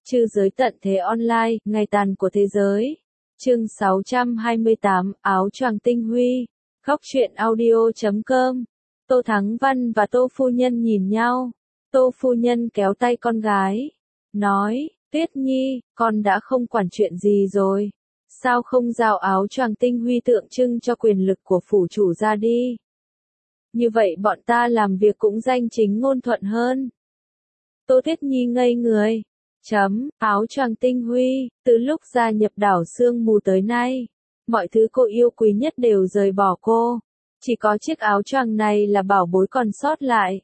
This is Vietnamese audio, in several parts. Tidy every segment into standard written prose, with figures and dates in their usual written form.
Trư giới tận thế online, ngày tàn của thế giới. Chương 628, áo choàng tinh huy. Góc truyện audio.com. Tô Thắng Văn và Tô Phu Nhân nhìn nhau. Tô Phu Nhân kéo tay con gái. Nói, Tuyết Nhi, con đã không quản chuyện gì rồi. Sao không giao áo choàng tinh huy tượng trưng cho quyền lực của phủ chủ ra đi? Như vậy bọn ta làm việc cũng danh chính ngôn thuận hơn. Tô Tuyết Nhi ngây người. Áo choàng tinh huy, từ lúc gia nhập đảo sương mù tới nay, mọi thứ cô yêu quý nhất đều rời bỏ cô. Chỉ có chiếc áo choàng này là bảo bối còn sót lại.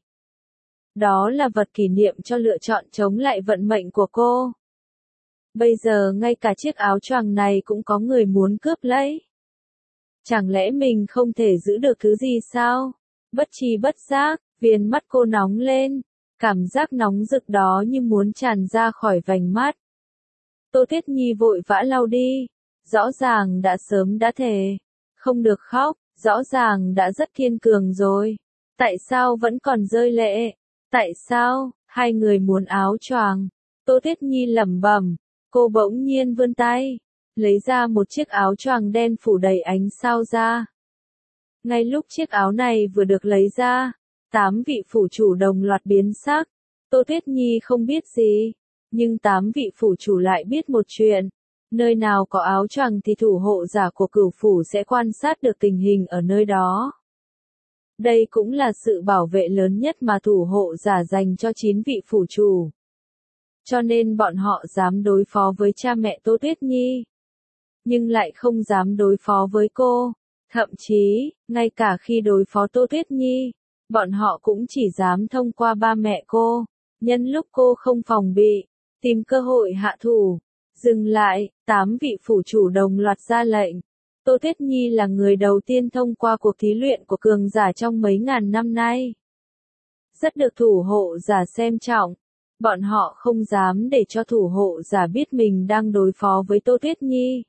Đó là vật kỷ niệm cho lựa chọn chống lại vận mệnh của cô. Bây giờ ngay cả chiếc áo choàng này cũng có người muốn cướp lấy. Chẳng lẽ mình không thể giữ được thứ gì sao? Bất tri bất giác, viền mắt cô nóng lên. Cảm giác nóng rực đó như muốn tràn ra khỏi vành mắt. Tô Tuyết Nhi vội vã lau đi. Rõ ràng đã sớm đã thề. Không được khóc, rõ ràng đã rất kiên cường rồi. Tại sao vẫn còn rơi lệ? Tại sao, hai người muốn áo choàng? Tô Tuyết Nhi lẩm bẩm. Cô bỗng nhiên vươn tay. Lấy ra một chiếc áo choàng đen phủ đầy ánh sao ra. Ngay lúc chiếc áo này vừa được lấy ra, 8 vị phủ chủ đồng loạt biến sắc. Tô Tuyết Nhi không biết gì, nhưng 8 vị phủ chủ lại biết một chuyện. Nơi nào có áo choàng thì thủ hộ giả của cửu phủ sẽ quan sát được tình hình ở nơi đó. Đây cũng là sự bảo vệ lớn nhất mà thủ hộ giả dành cho 9 vị phủ chủ. Cho nên bọn họ dám đối phó với cha mẹ Tô Tuyết Nhi, nhưng lại không dám đối phó với cô. Thậm chí, ngay cả khi đối phó Tô Tuyết Nhi, bọn họ cũng chỉ dám thông qua ba mẹ cô, nhân lúc cô không phòng bị, tìm cơ hội hạ thủ. Dừng lại, 8 vị phủ chủ đồng loạt ra lệnh. Tô Tuyết Nhi là người đầu tiên thông qua cuộc thí luyện của cường giả trong mấy ngàn năm nay. Rất được thủ hộ giả xem trọng. Bọn họ không dám để cho thủ hộ giả biết mình đang đối phó với Tô Tuyết Nhi.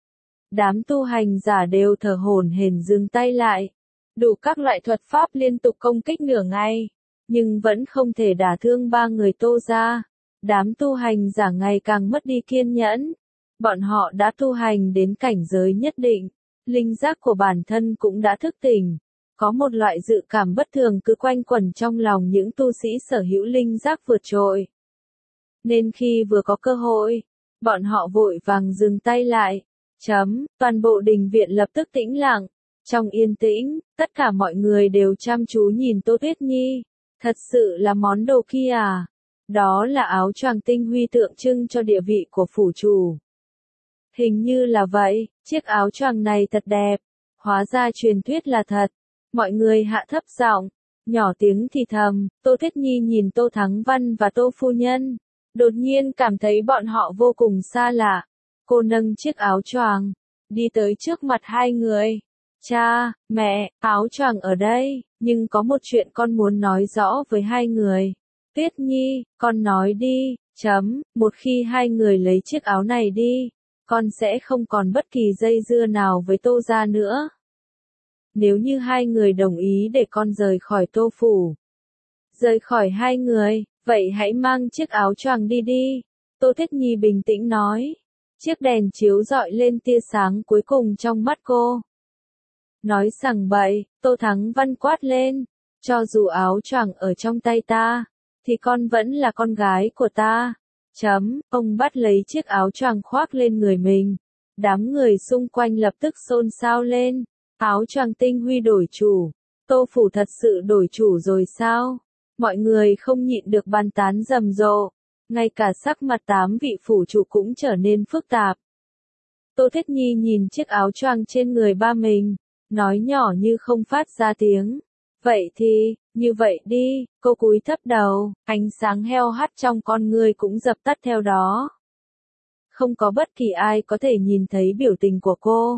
Đám tu hành giả đều thở hổn hển dừng tay lại. Đủ các loại thuật pháp liên tục công kích nửa ngày, nhưng vẫn không thể đả thương ba người Tô gia. Đám tu hành giả ngày càng mất đi kiên nhẫn. Bọn họ đã tu hành đến cảnh giới nhất định, linh giác của bản thân cũng đã thức tỉnh. Có một loại dự cảm bất thường cứ quanh quẩn trong lòng những tu sĩ sở hữu linh giác vượt trội. Nên khi vừa có cơ hội, bọn họ vội vàng dừng tay lại. Toàn bộ đình viện lập tức tĩnh lặng. Trong yên tĩnh, tất cả mọi người đều chăm chú nhìn Tô Tuyết Nhi. Thật sự là món đồ kia à? Đó là áo choàng tinh huy tượng trưng cho địa vị của phủ chủ. Hình như là vậy, chiếc áo choàng này thật đẹp. Hóa ra truyền thuyết là thật. Mọi người hạ thấp giọng, nhỏ tiếng thì thầm. Tô Tuyết Nhi nhìn Tô Thắng Văn và Tô Phu Nhân. Đột nhiên cảm thấy bọn họ vô cùng xa lạ. Cô nâng chiếc áo choàng, đi tới trước mặt hai người. Cha, mẹ, áo choàng ở đây, nhưng có một chuyện con muốn nói rõ với hai người. Tuyết Nhi, con nói đi. Một khi hai người lấy chiếc áo này đi, con sẽ không còn bất kỳ dây dưa nào với Tô gia nữa. Nếu như hai người đồng ý để con rời khỏi Tô phủ, rời khỏi hai người, vậy hãy mang chiếc áo choàng đi đi. Tô Tuyết Nhi bình tĩnh nói. Chiếc đèn chiếu rọi lên tia sáng cuối cùng trong mắt cô. Nói sằng bậy, Tô Thắng Văn quát lên. Cho dù áo choàng ở trong tay ta, thì con vẫn là con gái của ta. Ông bắt lấy chiếc áo choàng khoác lên người mình. Đám người xung quanh lập tức xôn xao lên. Áo choàng tinh huy đổi chủ. Tô phủ thật sự đổi chủ rồi sao? Mọi người không nhịn được bàn tán rầm rộ. Ngay cả sắc mặt 8 vị phủ chủ cũng trở nên phức tạp. Tô Tuyết Nhi nhìn chiếc áo choàng trên người ba mình, nói nhỏ như không phát ra tiếng. Vậy thì, như vậy đi, cô cúi thấp đầu, ánh sáng heo hắt trong con ngươi cũng dập tắt theo đó. Không có bất kỳ ai có thể nhìn thấy biểu tình của cô.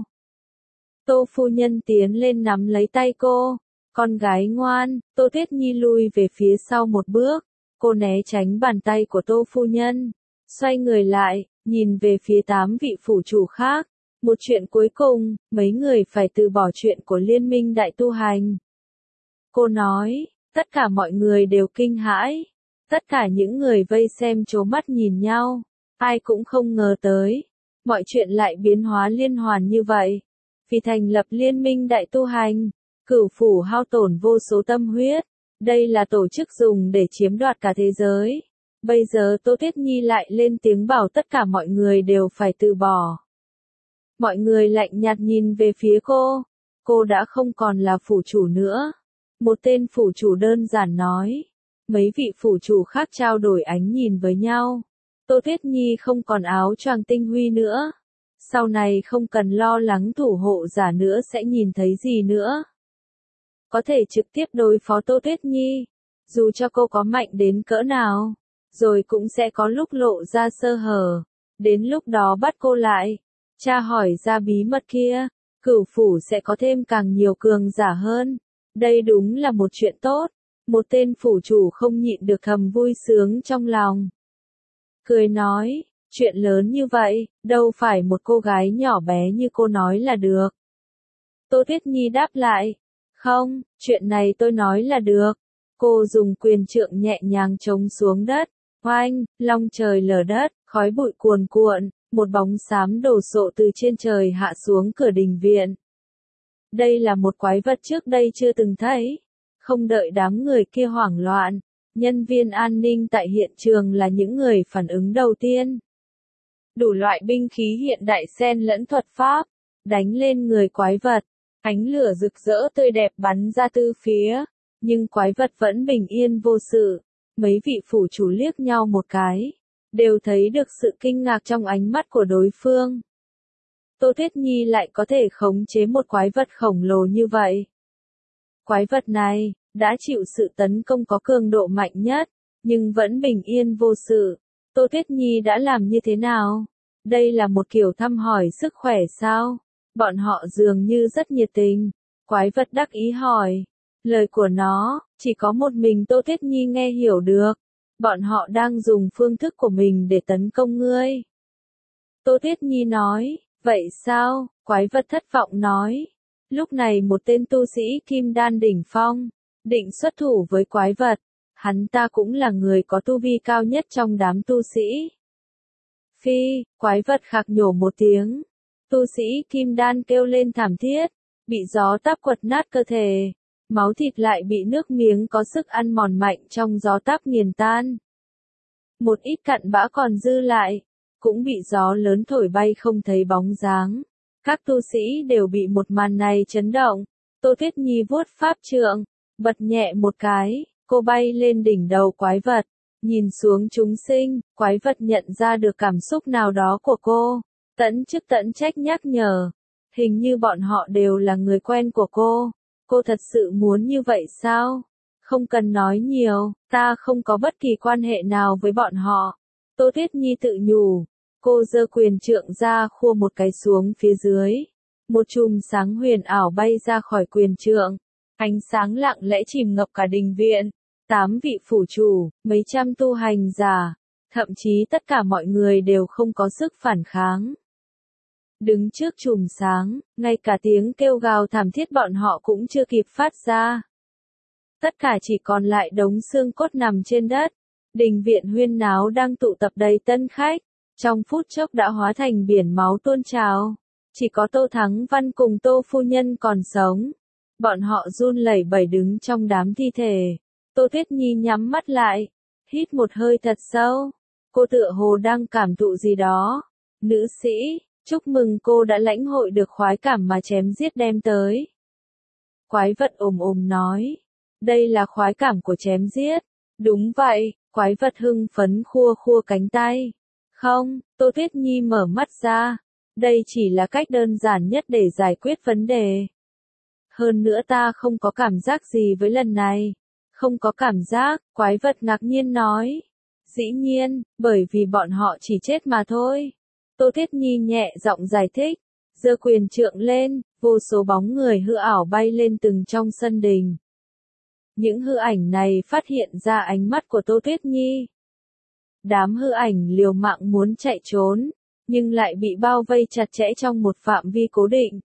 Tô Phu Nhân tiến lên nắm lấy tay cô. Con gái ngoan. Tô Tuyết Nhi lui về phía sau một bước. Cô né tránh bàn tay của Tô Phu Nhân. Xoay người lại, nhìn về phía 8 vị phủ chủ khác. Một chuyện cuối cùng, mấy người phải từ bỏ chuyện của liên minh đại tu hành. Cô nói, tất cả mọi người đều kinh hãi. Tất cả những người vây xem trố mắt nhìn nhau. Ai cũng không ngờ tới, mọi chuyện lại biến hóa liên hoàn như vậy. Vì thành lập liên minh đại tu hành, Cửu Phủ hao tổn vô số tâm huyết. Đây là tổ chức dùng để chiếm đoạt cả thế giới. Bây giờ Tô Tuyết Nhi lại lên tiếng bảo tất cả mọi người đều phải từ bỏ. Mọi người lạnh nhạt nhìn về phía cô. Cô đã không còn là phủ chủ nữa. Một tên phủ chủ đơn giản nói. Mấy vị phủ chủ khác trao đổi ánh nhìn với nhau. Tô Tuyết Nhi không còn áo choàng tinh huy nữa. Sau này không cần lo lắng thủ hộ giả nữa sẽ nhìn thấy gì nữa. Có thể trực tiếp đối phó Tô Tuyết Nhi. Dù cho cô có mạnh đến cỡ nào. Rồi cũng sẽ có lúc lộ ra sơ hở. Đến lúc đó bắt cô lại. Tra hỏi ra bí mật kia. Cửu phủ sẽ có thêm càng nhiều cường giả hơn. Đây đúng là một chuyện tốt. Một tên phủ chủ không nhịn được thầm vui sướng trong lòng. Cười nói, chuyện lớn như vậy, đâu phải một cô gái nhỏ bé như cô nói là được. Tô Tuyết Nhi đáp lại, không, chuyện này tôi nói là được. Cô dùng quyền trượng nhẹ nhàng chống xuống đất, oanh, long trời lở đất, khói bụi cuồn cuộn, một bóng xám đổ sộ từ trên trời hạ xuống cửa đình viện. Đây là một quái vật trước đây chưa từng thấy. Không đợi đám người kia hoảng loạn, nhân viên an ninh tại hiện trường là những người phản ứng đầu tiên. Đủ loại binh khí hiện đại xen lẫn thuật pháp, đánh lên người quái vật, ánh lửa rực rỡ tươi đẹp bắn ra từ phía, nhưng quái vật vẫn bình yên vô sự. Mấy vị phủ chủ liếc nhau một cái, đều thấy được sự kinh ngạc trong ánh mắt của đối phương. Tô Tuyết Nhi lại có thể khống chế một quái vật khổng lồ như vậy. Quái vật này đã chịu sự tấn công có cường độ mạnh nhất, nhưng vẫn bình yên vô sự. Tô Tuyết Nhi đã làm như thế nào? Đây là một kiểu thăm hỏi sức khỏe sao? Bọn họ dường như rất nhiệt tình. Quái vật đắc ý hỏi. Lời của nó, chỉ có một mình Tô Tuyết Nhi nghe hiểu được. Bọn họ đang dùng phương thức của mình để tấn công ngươi. Tô Tuyết Nhi nói, vậy sao? Quái vật thất vọng nói. Lúc này một tên tu sĩ kim đan đỉnh phong, định xuất thủ với quái vật. Hắn ta cũng là người có tu vi cao nhất trong đám tu sĩ. Phi, quái vật khạc nhổ một tiếng. Tu sĩ kim đan kêu lên thảm thiết, bị gió táp quật nát cơ thể. Máu thịt lại bị nước miếng có sức ăn mòn mạnh trong gió táp nghiền tan. Một ít cặn bã còn dư lại, cũng bị gió lớn thổi bay không thấy bóng dáng. Các tu sĩ đều bị một màn này chấn động. Tô Tuyết Nhi vuốt pháp trượng, bật nhẹ một cái, cô bay lên đỉnh đầu quái vật. Nhìn xuống chúng sinh, quái vật nhận ra được cảm xúc nào đó của cô. Tẫn chức tẫn trách nhắc nhở. Hình như bọn họ đều là người quen của cô. Cô thật sự muốn như vậy sao? Không cần nói nhiều, ta không có bất kỳ quan hệ nào với bọn họ. Tô Tuyết Nhi tự nhủ. Cô giơ quyền trượng ra khua một cái xuống phía dưới. Một chùm sáng huyền ảo bay ra khỏi quyền trượng. Ánh sáng lặng lẽ chìm ngập cả đình viện. 8 vị phủ chủ, mấy trăm tu hành giả. Thậm chí tất cả mọi người đều không có sức phản kháng. Đứng trước chùm sáng, ngay cả tiếng kêu gào thảm thiết bọn họ cũng chưa kịp phát ra. Tất cả chỉ còn lại đống xương cốt nằm trên đất. Đình viện huyên náo đang tụ tập đầy tân khách. Trong phút chốc đã hóa thành biển máu tuôn trào. Chỉ có Tô Thắng Văn cùng Tô phu nhân còn sống. Bọn họ run lẩy bẩy đứng trong đám thi thể. Tô Tuyết Nhi nhắm mắt lại, hít một hơi thật sâu. Cô tựa hồ đang cảm thụ gì đó. Nữ sĩ, chúc mừng cô đã lãnh hội được khoái cảm mà chém giết đem tới. Quái vật nói. Đây là khoái cảm của chém giết. Đúng vậy, quái vật hưng phấn khua khua cánh tay. Không, Tô Tuyết Nhi mở mắt ra. Đây chỉ là cách đơn giản nhất để giải quyết vấn đề. Hơn nữa ta không có cảm giác gì với lần này. Không có cảm giác, quái vật ngạc nhiên nói. Dĩ nhiên, bởi vì bọn họ chỉ chết mà thôi. Tô Tuyết Nhi nhẹ giọng giải thích. Giơ quyền trượng lên, vô số bóng người hư ảo bay lên từng trong sân đình. Những hư ảnh này phát hiện ra ánh mắt của Tô Tuyết Nhi. Đám hư ảnh liều mạng muốn chạy trốn, nhưng lại bị bao vây chặt chẽ trong một phạm vi cố định.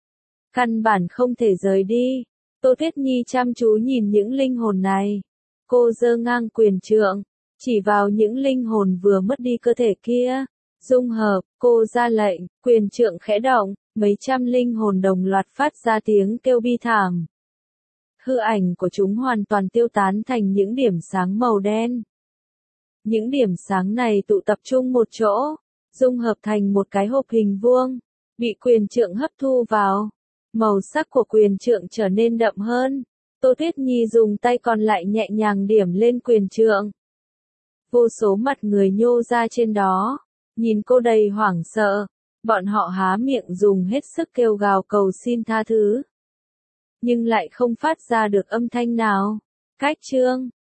Căn bản không thể rời đi. Tô Tuyết Nhi chăm chú nhìn những linh hồn này. Cô giơ ngang quyền trượng, Chỉ vào những linh hồn vừa mất đi cơ thể kia. Dung hợp, cô ra lệnh, quyền trượng khẽ động, mấy trăm linh hồn đồng loạt phát ra tiếng kêu bi thảm. Hư ảnh của chúng hoàn toàn tiêu tán thành những điểm sáng màu đen. Những điểm sáng này tụ tập trung một chỗ, dung hợp thành một cái hộp hình vuông, bị quyền trượng hấp thu vào. Màu sắc của quyền trượng trở nên đậm hơn. Tô Tuyết Nhi dùng tay còn lại nhẹ nhàng điểm lên quyền trượng. Vô số mặt người nhô ra trên đó, nhìn cô đầy hoảng sợ. Bọn họ há miệng dùng hết sức kêu gào cầu xin tha thứ. Nhưng lại không phát ra được âm thanh nào. Cách chương